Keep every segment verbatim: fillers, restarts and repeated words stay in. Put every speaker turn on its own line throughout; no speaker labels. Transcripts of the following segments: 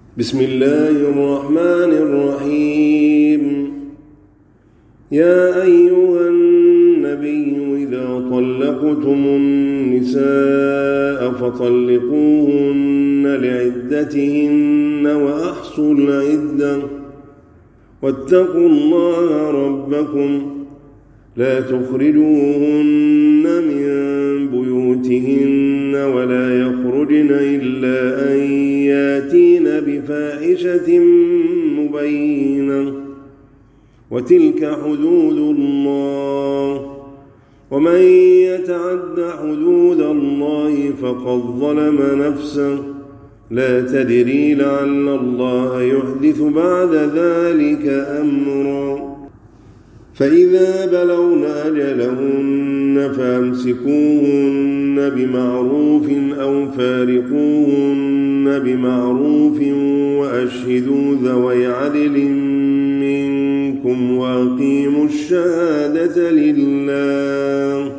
بسم الله الرحمن الرحيم. يا أيها النبي إذا طلقتم النساء فطلقوهن لعدتهن وأحصوا العدة واتقوا الله ربكم لا تخرجوهن من بيوتهن ولا يخرجن إلا أن ياتين بفاحشة مبينة وتلك حدود الله ومن يتعد حدود الله فقد ظلم نفسه لا تدري لعل الله يحدث بعد ذلك أمرا. فإذا بلغن أجلهن فامسكوهن بمعروف أو فارقوهن بمعروف وأشهدوا ذوي عدل منكم وأقيموا الشهادة لله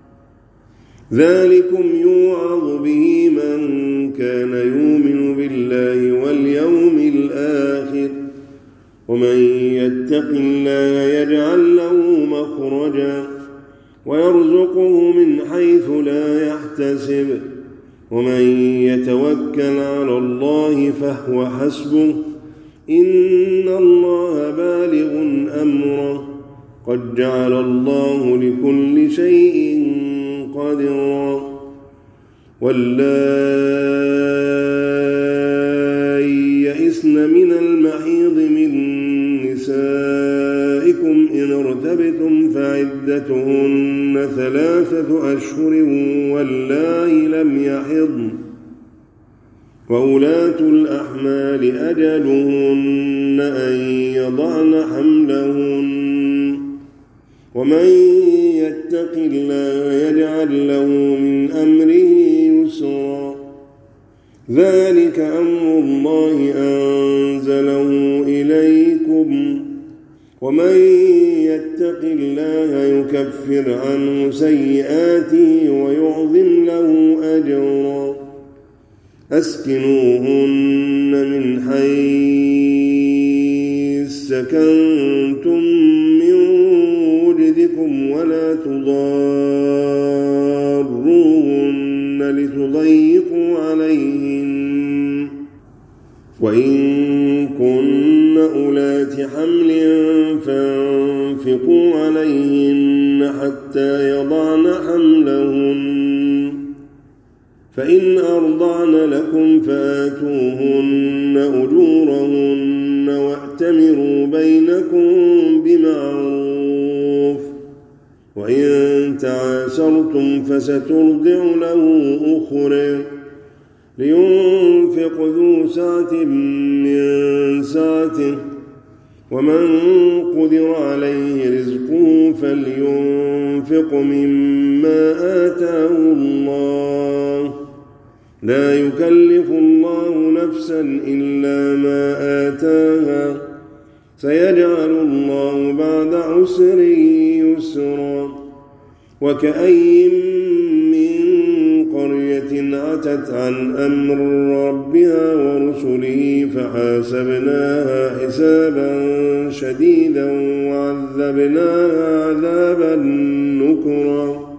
ذلكم يوعظ به من كان يؤمن بالله واليوم الآخر ومن يتق الله يجعل له مخرجا ويرزقه من حيث لا يحتسب ومن يتوكل على الله فهو حسبه إن الله بالغ أمره قد جعل الله لكل شيء قدرا. واللائي يئسن من المحيض من نسائكم إن ارتبتم فعدتهن ثلاثة أشهر واللائي لم يحضن وأولاة الأحمال أجلهن أن يضعن حملهن ومن يتق الله يجعل له من أمره يسرا ذلك أمر الله أنزله إليكم ومن يتق الله يكفر عنه سيئاته ويعظم له أجرا. أسكنوهن من حيث سكنتم من وجدكم ولا تضاروهن لتضيقوا عليهن وإن كن أولات حمل فانفقوا عليهن حتى يضعن حملهن فإن أرضعن لكم فآتوهن أجورهن واعتمروا بينكم بمعروف وإن تعاسرتم فسترضع له أخرى لينفق ذو سعة من سعته ومن قدر عليه رزقه فلينفق مما آتاه الله لا يكلف الله نفسا إلا ما آتاها سيجعل الله بعد عسر يسرا. وكأي من قرية عتت عن أمر ربها ورسله فحاسبناها حسابا شديدا وعذبناها عذابا نكرا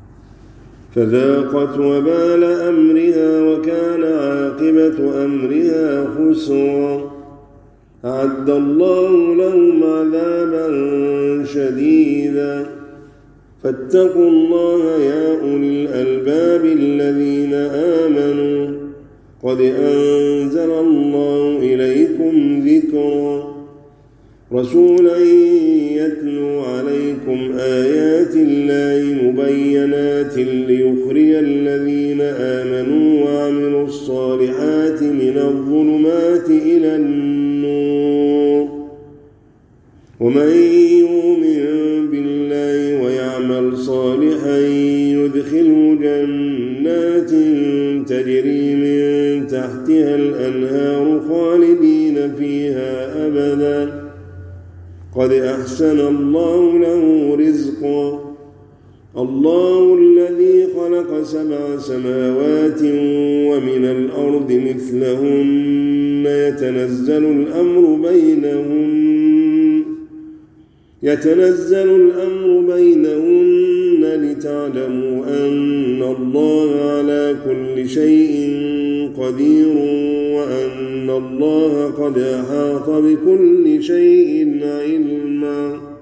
فذاقت وبال أمرها وكان عاقبة أمرها خسرا. أعد الله لهم عذابا شديدا فاتقوا الله يا أولي الألباب الذين آمنوا قد أنزل الله إليكم ذكرا رسولا يتلو عليكم آيات الله مبينات ليخرج الذين آمنوا وعملوا الصالحات من الظلمات إلى النور ومن يؤمن بالله ويعمل صالحا يدخله جنات تجري من تحتها الأنهار خالدين فيها أبدا قد أحسن الله له رزقا. الله الذي خلق سبع سماوات ومن الأرض مثلهن يتنزل الأمر بينهن يتنزل الأمر بينهن لتعلموا أن الله على كل شيء قدير وأن الله قد أحاط بكل شيء علما.